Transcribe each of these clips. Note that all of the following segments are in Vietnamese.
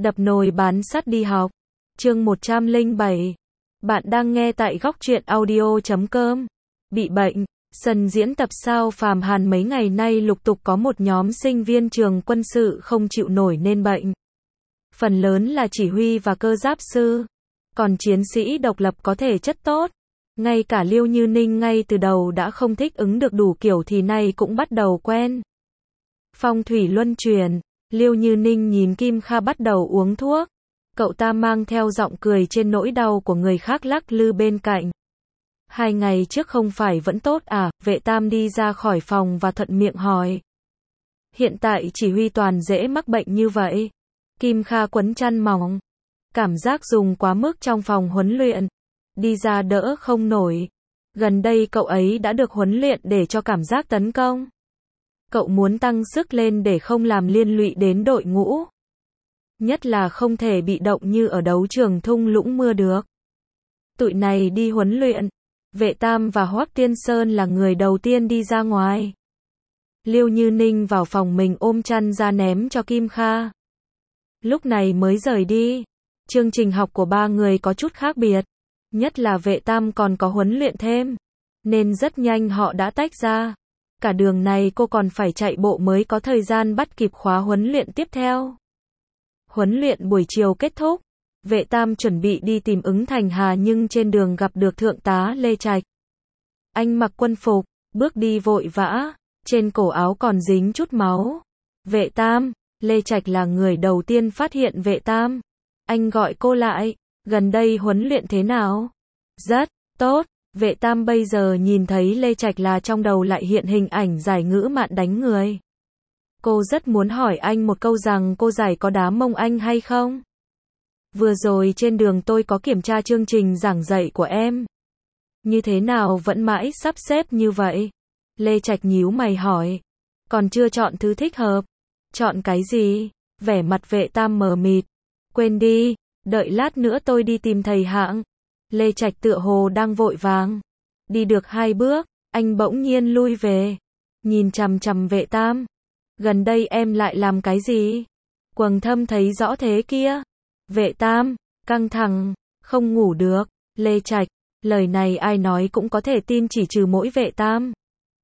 Đập nồi bán sắt đi học. Chương 107. Bạn đang nghe tại góc truyện audio.com. Bị bệnh. Sân diễn tập Sao Phàm Hàn mấy ngày nay lục tục có một nhóm sinh viên trường quân sự không chịu nổi nên bệnh. Phần lớn là chỉ huy và cơ giáp sư. Còn chiến sĩ độc lập có thể chất tốt. Ngay cả Liêu Như Ninh ngay từ đầu đã không thích ứng được đủ kiểu thì nay cũng bắt đầu quen. Phong thủy luân chuyển. Liêu Như Ninh nhìn Kim Kha bắt đầu uống thuốc. Cậu ta mang theo giọng cười trên nỗi đau của người khác lắc lư bên cạnh. 2 ngày trước không phải vẫn tốt à? Vệ Tam đi ra khỏi phòng và thuận miệng hỏi. Hiện tại chỉ huy toàn dễ mắc bệnh như vậy. Kim Kha quấn chăn mỏng. Cảm giác dùng quá mức trong phòng huấn luyện. Đi ra đỡ không nổi. Gần đây cậu ấy đã được huấn luyện để cho cảm giác tấn công. Cậu muốn tăng sức lên để không làm liên lụy đến đội ngũ. Nhất là không thể bị động như ở đấu trường thung lũng mưa được. Tụi này đi huấn luyện. Vệ Tam và Hoắc Tiên Sơn là người đầu tiên đi ra ngoài. Liêu Như Ninh vào phòng mình ôm chăn ra ném cho Kim Kha. Lúc này mới rời đi. Chương trình học của ba người có chút khác biệt. Nhất là Vệ Tam còn có huấn luyện thêm. Nên rất nhanh họ đã tách ra. Cả đường này cô còn phải chạy bộ mới có thời gian bắt kịp khóa huấn luyện tiếp theo. Huấn luyện buổi chiều kết thúc. Vệ Tam chuẩn bị đi tìm Ứng Thành Hà nhưng trên đường gặp được Thượng tá Lê Trạch. Anh mặc quân phục, bước đi vội vã, trên cổ áo còn dính chút máu. Vệ Tam, Lê Trạch là người đầu tiên phát hiện Vệ Tam. Anh gọi cô lại, gần đây huấn luyện thế nào? Rất tốt. Vệ Tam bây giờ nhìn thấy Lê Trạch là trong đầu lại hiện hình ảnh Giải Ngữ Mạn đánh người. Cô rất muốn hỏi anh một câu rằng cô Giải có đá mông anh hay không? Vừa rồi trên đường tôi có kiểm tra chương trình giảng dạy của em. Như thế nào vẫn mãi sắp xếp như vậy? Lê Trạch nhíu mày hỏi. Còn chưa chọn thứ thích hợp. Chọn cái gì? Vẻ mặt Vệ Tam mờ mịt. Quên đi, đợi lát nữa tôi đi tìm thầy Hạng. Lê Trạch tựa hồ đang vội vàng. Đi được 2 bước, anh bỗng nhiên lui về. Nhìn chằm chằm Vệ Tam. Gần đây em lại làm cái gì? Quầng thâm thấy rõ thế kia. Vệ Tam, căng thẳng, không ngủ được. Lê Trạch, lời này ai nói cũng có thể tin chỉ trừ mỗi Vệ Tam.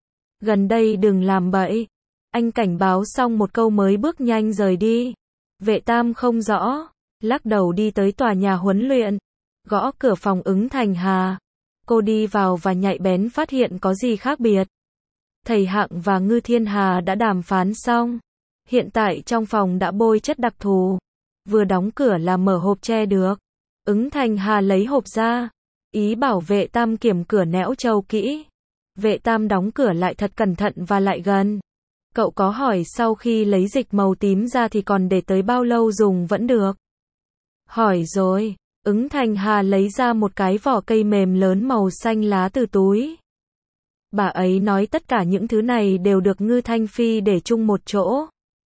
Gần đây đừng làm bậy. Anh cảnh báo xong một câu mới bước nhanh rời đi. Vệ Tam không rõ, lắc đầu đi tới tòa nhà huấn luyện. Gõ cửa phòng Ứng Thành Hà. Cô đi vào và nhạy bén phát hiện có gì khác biệt. Thầy Hạng và Ngư Thiên Hà đã đàm phán xong. Hiện tại trong phòng đã bôi chất đặc thù. Vừa đóng cửa là mở hộp che được. Ứng Thành Hà lấy hộp ra. Ý bảo Vệ Tam kiểm cửa nẽo trâu kỹ. Vệ Tam đóng cửa lại thật cẩn thận và lại gần. Cậu có hỏi sau khi lấy dịch màu tím ra thì còn để tới bao lâu dùng vẫn được? Hỏi rồi. Ứng Thành Hà lấy ra một cái vỏ cây mềm lớn màu xanh lá từ túi. Bà ấy nói tất cả những thứ này đều được Ngư Thanh Phi để chung một chỗ.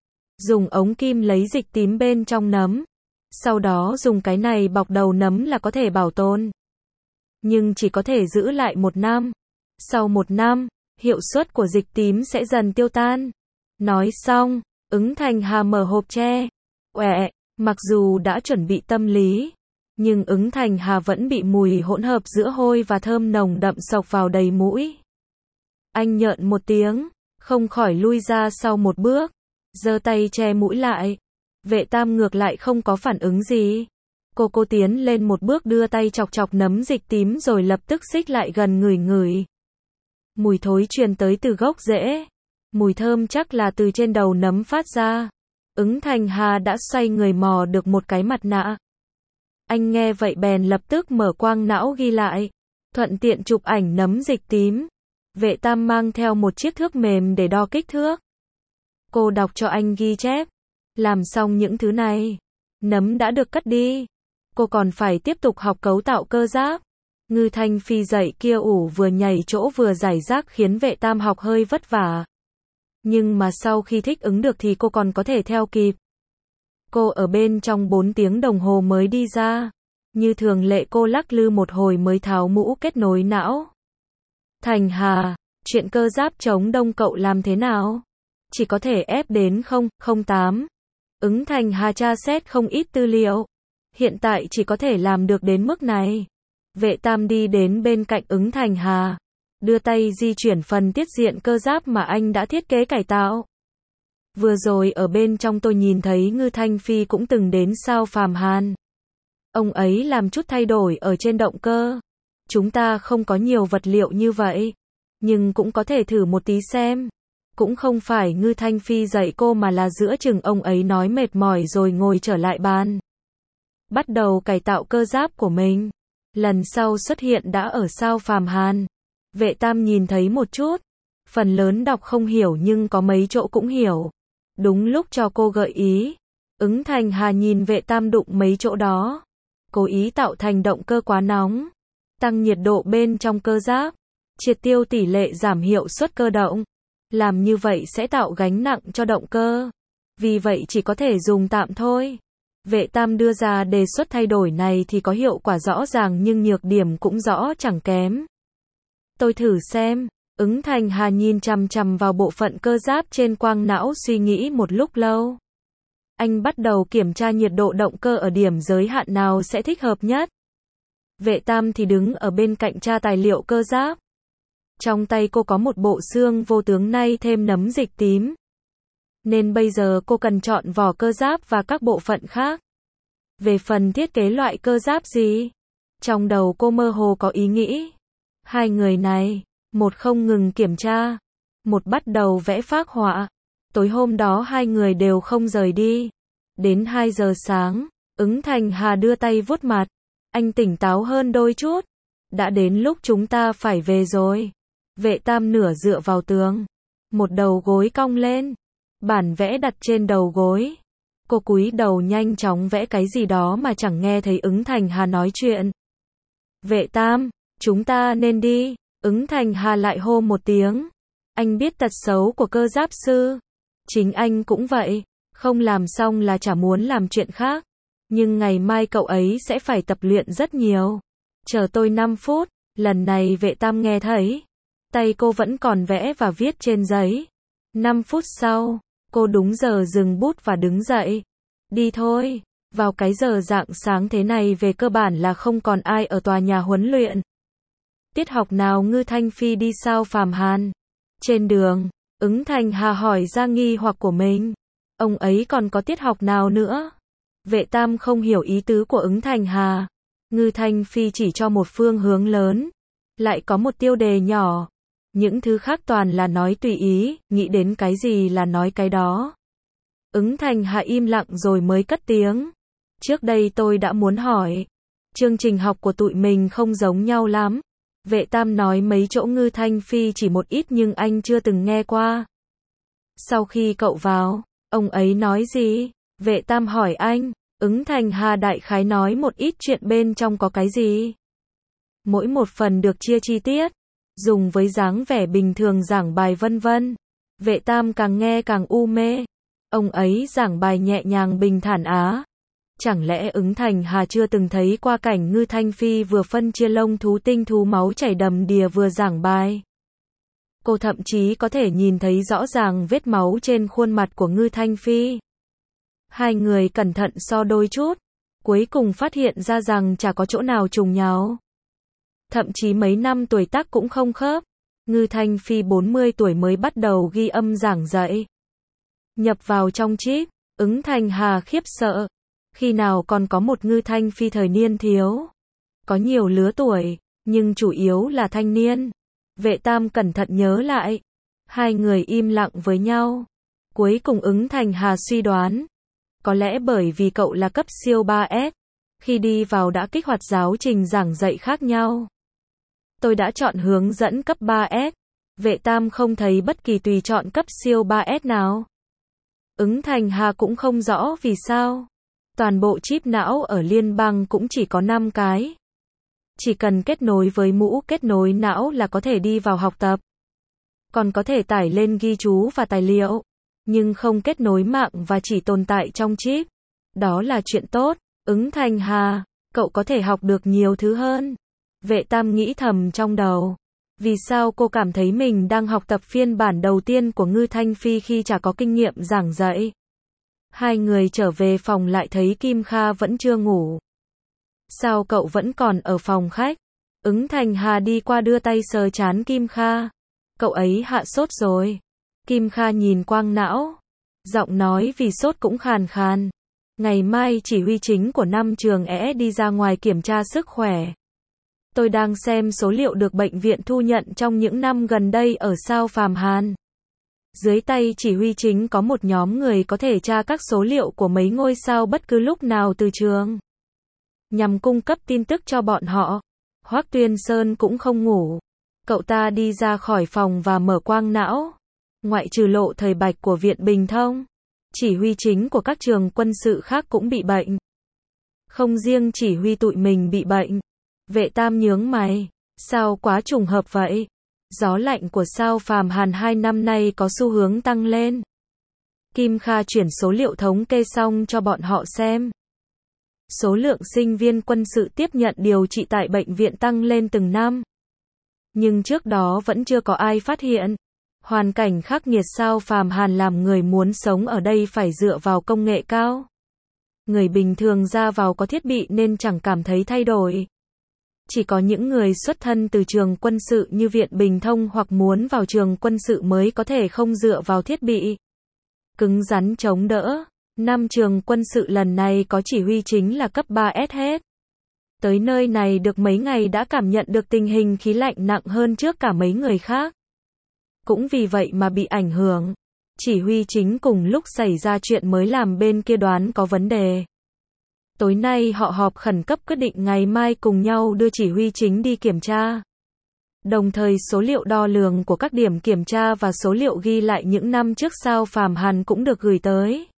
Dùng ống kim lấy dịch tím bên trong nấm. Sau đó dùng cái này bọc đầu nấm là có thể bảo tồn. Nhưng chỉ có thể giữ lại 1 năm. Sau 1 năm, hiệu suất của dịch tím sẽ dần tiêu tan. Nói xong, Ứng Thành Hà mở hộp tre. Mặc dù đã chuẩn bị tâm lý. Nhưng Ứng Thành Hà vẫn bị mùi hỗn hợp giữa hôi và thơm nồng đậm xộc vào đầy mũi. Anh nhợn một tiếng, không khỏi lui ra sau một bước, giơ tay che mũi lại. Vệ Tam ngược lại không có phản ứng gì. Cô tiến lên một bước đưa tay chọc chọc nấm dịch tím rồi lập tức xích lại gần ngửi ngửi. Mùi thối truyền tới từ gốc rễ. Mùi thơm chắc là từ trên đầu nấm phát ra. Ứng Thành Hà đã xoay người mò được một cái mặt nạ. Anh nghe vậy bèn lập tức mở quang não ghi lại. Thuận tiện chụp ảnh nấm dịch tím. Vệ Tam mang theo một chiếc thước mềm để đo kích thước. Cô đọc cho anh ghi chép. Làm xong những thứ này, nấm đã được cất đi. Cô còn phải tiếp tục học cấu tạo cơ giáp. Ngư Thanh Phi dạy kia ủ vừa nhảy chỗ vừa giải rác khiến Vệ Tam học hơi vất vả. Nhưng mà sau khi thích ứng được thì cô còn có thể theo kịp. Cô ở bên trong 4 tiếng đồng hồ mới đi ra. Như thường lệ cô lắc lư một hồi mới tháo mũ kết nối não. Thành Hà, chuyện cơ giáp chống đông cậu làm thế nào? Chỉ có thể ép đến 008. Ứng Thành Hà tra xét không ít tư liệu. Hiện tại chỉ có thể làm được đến mức này. Vệ Tam đi đến bên cạnh Ứng Thành Hà, đưa tay di chuyển phần tiết diện cơ giáp mà anh đã thiết kế cải tạo. Vừa rồi ở bên trong tôi nhìn thấy Ngư Thanh Phi cũng từng đến Sao Phàm Hàn. Ông ấy làm chút thay đổi ở trên động cơ. Chúng ta không có nhiều vật liệu như vậy, nhưng cũng có thể thử một tí xem. Cũng không phải Ngư Thanh Phi dạy cô mà là giữa chừng ông ấy nói mệt mỏi rồi ngồi trở lại bàn. Bắt đầu cải tạo cơ giáp của mình. Lần sau xuất hiện đã ở Sao Phàm Hàn. Vệ Tam nhìn thấy một chút. Phần lớn đọc không hiểu nhưng có mấy chỗ cũng hiểu. Đúng lúc cho cô gợi ý. Ứng Thành Hà nhìn Vệ Tam đụng mấy chỗ đó. Cố ý tạo thành động cơ quá nóng. Tăng nhiệt độ bên trong cơ giáp. Triệt tiêu tỷ lệ giảm hiệu suất cơ động. Làm như vậy sẽ tạo gánh nặng cho động cơ. Vì vậy chỉ có thể dùng tạm thôi. Vệ Tam đưa ra đề xuất thay đổi này thì có hiệu quả rõ ràng nhưng nhược điểm cũng rõ chẳng kém. Tôi thử xem. Ứng Thành Hà nhìn chằm chằm vào bộ phận cơ giáp trên quang não suy nghĩ một lúc lâu. Anh bắt đầu kiểm tra nhiệt độ động cơ ở điểm giới hạn nào sẽ thích hợp nhất. Vệ Tam thì đứng ở bên cạnh tra tài liệu cơ giáp. Trong tay cô có một bộ xương vô tướng nay thêm nấm dịch tím. Nên bây giờ cô cần chọn vỏ cơ giáp và các bộ phận khác. Về phần thiết kế loại cơ giáp gì? Trong đầu cô mơ hồ có ý nghĩ. Hai người này, một không ngừng kiểm tra, một bắt đầu vẽ phác họa. Tối hôm đó hai người đều không rời đi. Đến 2 giờ sáng, Ứng Thành Hà đưa tay vuốt mặt. Anh tỉnh táo hơn đôi chút. Đã đến lúc chúng ta phải về rồi. Vệ Tam nửa dựa vào tường. Một đầu gối cong lên. Bản vẽ đặt trên đầu gối. Cô cúi đầu nhanh chóng vẽ cái gì đó mà chẳng nghe thấy Ứng Thành Hà nói chuyện. Vệ Tam, chúng ta nên đi. Ứng Thành Hà lại hô một tiếng. Anh biết tật xấu của cơ giáp sư. Chính anh cũng vậy. Không làm xong là chả muốn làm chuyện khác. Nhưng ngày mai cậu ấy sẽ phải tập luyện rất nhiều. Chờ tôi 5 phút. Lần này Vệ Tam nghe thấy. Tay cô vẫn còn vẽ và viết trên giấy. 5 phút sau, cô đúng giờ dừng bút và đứng dậy. Đi thôi. Vào cái giờ rạng sáng thế này về cơ bản là không còn ai ở tòa nhà huấn luyện. Tiết học nào Ngư Thanh Phi đi Sao Phàm Hàn? Trên đường, Ứng Thành Hà hỏi ra nghi hoặc của mình. Ông ấy còn có tiết học nào nữa? Vệ Tam không hiểu ý tứ của Ứng Thành Hà. Ngư Thanh Phi chỉ cho một phương hướng lớn. Lại có một tiêu đề nhỏ. Những thứ khác toàn là nói tùy ý, nghĩ đến cái gì là nói cái đó. Ứng Thành Hà im lặng rồi mới cất tiếng. Trước đây tôi đã muốn hỏi. Chương trình học của tụi mình không giống nhau lắm. Vệ Tam nói mấy chỗ Ngư Thanh Phi chỉ một ít nhưng anh chưa từng nghe qua. Sau khi cậu vào, ông ấy nói gì? Vệ Tam hỏi anh. Ứng Thành Hà đại khái nói một ít chuyện bên trong có cái gì. Mỗi một phần được chia chi tiết. Dùng với dáng vẻ bình thường giảng bài vân vân. Vệ Tam càng nghe càng u mê. Ông ấy giảng bài nhẹ nhàng bình thản á. Chẳng lẽ Ứng Thành Hà chưa từng thấy qua cảnh Ngư Thanh Phi vừa phân chia lông thú tinh thú máu chảy đầm đìa vừa giảng bài. Cô thậm chí có thể nhìn thấy rõ ràng vết máu trên khuôn mặt của Ngư Thanh Phi. Hai người cẩn thận so đôi chút. Cuối cùng phát hiện ra rằng chả có chỗ nào trùng nhau. Thậm chí mấy năm tuổi tác cũng không khớp. Ngư Thanh Phi 40 tuổi mới bắt đầu ghi âm giảng dạy. Nhập vào trong chip, Ứng Thành Hà khiếp sợ. Khi nào còn có một Ngư Thanh Phi thời niên thiếu. Có nhiều lứa tuổi, nhưng chủ yếu là thanh niên. Vệ Tam cẩn thận nhớ lại. Hai người im lặng với nhau. Cuối cùng Ứng Thành Hà suy đoán. Có lẽ bởi vì cậu là cấp siêu 3S. Khi đi vào đã kích hoạt giáo trình giảng dạy khác nhau. Tôi đã chọn hướng dẫn cấp 3S. Vệ Tam không thấy bất kỳ tùy chọn cấp siêu 3S nào. Ứng Thành Hà cũng không rõ vì sao. Toàn bộ chip não ở liên bang cũng chỉ có 5 cái. Chỉ cần kết nối với mũ kết nối não là có thể đi vào học tập. Còn có thể tải lên ghi chú và tài liệu. Nhưng không kết nối mạng và chỉ tồn tại trong chip. Đó là chuyện tốt. Ứng Thành Hà, cậu có thể học được nhiều thứ hơn. Vệ Tam nghĩ thầm trong đầu. Vì sao cô cảm thấy mình đang học tập phiên bản đầu tiên của Ngư Thanh Phi khi chả có kinh nghiệm giảng dạy? Hai người trở về phòng lại thấy Kim Kha vẫn chưa ngủ. Sao cậu vẫn còn ở phòng khách? Ứng Thành Hà đi qua đưa tay sờ trán Kim Kha. Cậu ấy hạ sốt rồi. Kim Kha nhìn Quang Não. Giọng nói vì sốt cũng khàn khàn. Ngày mai chỉ huy chính của 5 trường đi ra ngoài kiểm tra sức khỏe. Tôi đang xem số liệu được bệnh viện thu nhận trong những năm gần đây ở Sao Phàm Hàn. Dưới tay chỉ huy chính có một nhóm người có thể tra các số liệu của mấy ngôi sao bất cứ lúc nào từ trường. Nhằm cung cấp tin tức cho bọn họ. Hoắc Tuyên Sơn cũng không ngủ. Cậu ta đi ra khỏi phòng và mở Quang Não. Ngoại trừ Lộ Thời Bạch của Viện Bình Thông, chỉ huy chính của các trường quân sự khác cũng bị bệnh. Không riêng chỉ huy tụi mình bị bệnh. Vệ Tam nhướng mày. Sao quá trùng hợp vậy? Gió lạnh của Sao Phàm Hàn 2 năm nay có xu hướng tăng lên. Kim Kha chuyển số liệu thống kê xong cho bọn họ xem. Số lượng sinh viên quân sự tiếp nhận điều trị tại bệnh viện tăng lên từng năm. Nhưng trước đó vẫn chưa có ai phát hiện. Hoàn cảnh khắc nghiệt Sao Phàm Hàn làm người muốn sống ở đây phải dựa vào công nghệ cao. Người bình thường ra vào có thiết bị nên chẳng cảm thấy thay đổi. Chỉ có những người xuất thân từ trường quân sự như Viện Bình Thông hoặc muốn vào trường quân sự mới có thể không dựa vào thiết bị cứng rắn chống đỡ. 5 trường quân sự lần này có chỉ huy chính là cấp 3S hết. Tới nơi này được mấy ngày đã cảm nhận được tình hình khí lạnh nặng hơn trước cả mấy người khác. Cũng vì vậy mà bị ảnh hưởng. Chỉ huy chính cùng lúc xảy ra chuyện mới làm bên kia đoán có vấn đề. Tối nay họ họp khẩn cấp quyết định ngày mai cùng nhau đưa chỉ huy chính đi kiểm tra. Đồng thời số liệu đo lường của các điểm kiểm tra và số liệu ghi lại những năm trước Sao Phàm Hàn cũng được gửi tới.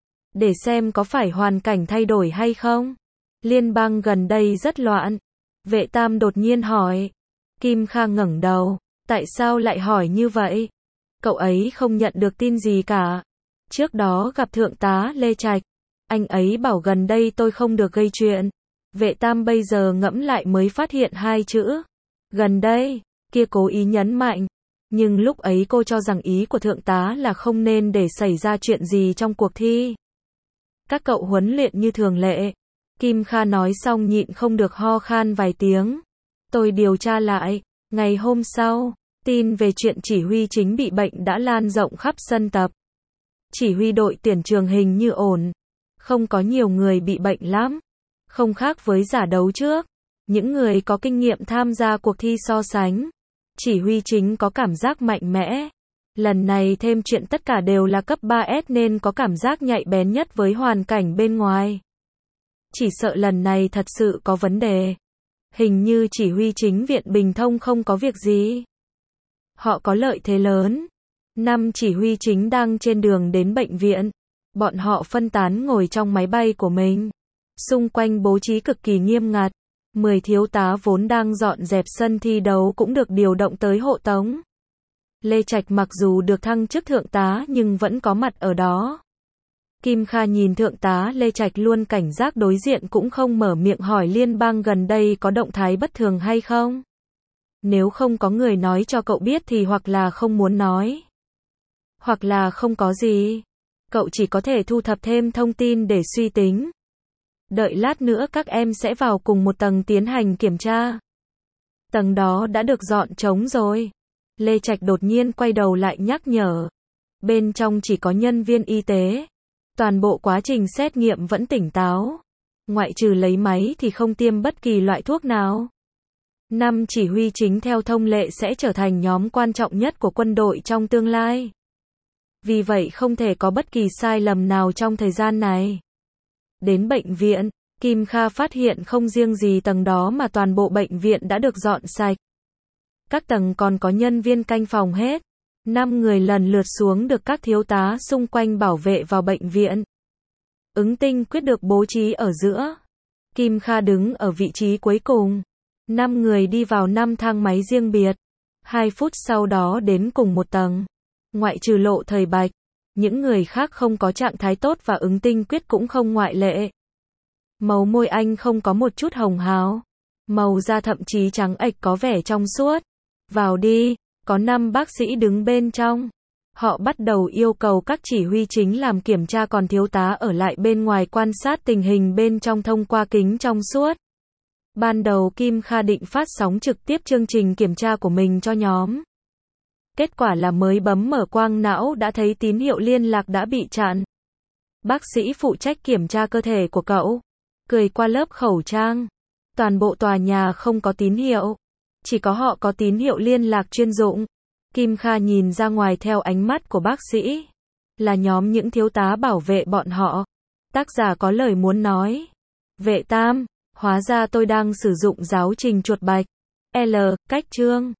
Để xem có phải hoàn cảnh thay đổi hay không. Liên bang gần đây rất loạn. Vệ Tam đột nhiên hỏi. Kim Kha ngẩng đầu. Tại sao lại hỏi như vậy? Cậu ấy không nhận được tin gì cả. Trước đó gặp Thượng tá Lê Trạch. Anh ấy bảo gần đây tôi không được gây chuyện. Vệ Tam bây giờ ngẫm lại mới phát hiện hai chữ. Gần đây, kia cố ý nhấn mạnh. Nhưng lúc ấy cô cho rằng ý của Thượng tá là không nên để xảy ra chuyện gì trong cuộc thi. Các cậu huấn luyện như thường lệ. Kim Kha nói xong nhịn không được ho khan vài tiếng. Tôi điều tra lại. Ngày hôm sau, tin về chuyện chỉ huy chính bị bệnh đã lan rộng khắp sân tập. Chỉ huy đội tuyển trường hình như ổn. Không có nhiều người bị bệnh lắm. Không khác với giải đấu trước. Những người có kinh nghiệm tham gia cuộc thi so sánh. Chỉ huy chính có cảm giác mạnh mẽ. Lần này thêm chuyện tất cả đều là cấp 3S nên có cảm giác nhạy bén nhất với hoàn cảnh bên ngoài. Chỉ sợ lần này thật sự có vấn đề. Hình như chỉ huy chính Viện Bình Thông không có việc gì. Họ có lợi thế lớn. 5 chỉ huy chính đang trên đường đến bệnh viện. Bọn họ phân tán ngồi trong máy bay của mình. Xung quanh bố trí cực kỳ nghiêm ngặt. 10 thiếu tá vốn đang dọn dẹp sân thi đấu cũng được điều động tới hộ tống. Lê Trạch mặc dù được thăng chức thượng tá nhưng vẫn có mặt ở đó. Kim Kha nhìn thượng tá Lê Trạch luôn cảnh giác đối diện cũng không mở miệng hỏi liên bang gần đây có động thái bất thường hay không. Nếu không có người nói cho cậu biết thì hoặc là không muốn nói. Hoặc là không có gì. Cậu chỉ có thể thu thập thêm thông tin để suy tính. Đợi lát nữa các em sẽ vào cùng một tầng tiến hành kiểm tra. Tầng đó đã được dọn trống rồi. Lê Trạch đột nhiên quay đầu lại nhắc nhở. Bên trong chỉ có nhân viên y tế. Toàn bộ quá trình xét nghiệm vẫn tỉnh táo. Ngoại trừ lấy máy thì không tiêm bất kỳ loại thuốc nào. 5 chỉ huy chính theo thông lệ sẽ trở thành nhóm quan trọng nhất của quân đội trong tương lai. Vì vậy không thể có bất kỳ sai lầm nào trong thời gian này. Đến bệnh viện, Kim Kha phát hiện không riêng gì tầng đó mà toàn bộ bệnh viện đã được dọn sạch. Các tầng còn có nhân viên canh phòng hết. 5 người lần lượt xuống được các thiếu tá xung quanh bảo vệ vào bệnh viện. Ứng Tinh Quyết được bố trí ở giữa. Kim Kha đứng ở vị trí cuối cùng. 5 người đi vào 5 thang máy riêng biệt. 2 phút sau đó đến cùng một tầng. Ngoại trừ Lộ Thời Bạch, những người khác không có trạng thái tốt và Ứng Tinh Quyết cũng không ngoại lệ. Màu môi anh không có một chút hồng hào. Màu da thậm chí trắng ệch có vẻ trong suốt. Vào đi, có 5 bác sĩ đứng bên trong. Họ bắt đầu yêu cầu các chỉ huy chính làm kiểm tra, còn thiếu tá ở lại bên ngoài quan sát tình hình bên trong thông qua kính trong suốt. Ban đầu Kim Kha định phát sóng trực tiếp chương trình kiểm tra của mình cho nhóm. Kết quả là mới bấm mở quang não đã thấy tín hiệu liên lạc đã bị chặn. Bác sĩ phụ trách kiểm tra cơ thể của cậu cười qua lớp khẩu trang. Toàn bộ tòa nhà không có tín hiệu. Chỉ có họ có tín hiệu liên lạc chuyên dụng. Kim Kha nhìn ra ngoài theo ánh mắt của bác sĩ. Là nhóm những thiếu tá bảo vệ bọn họ. Tác giả có lời muốn nói. Vệ Tam, hóa ra tôi đang sử dụng giáo trình chuột bạch. L, cách chương.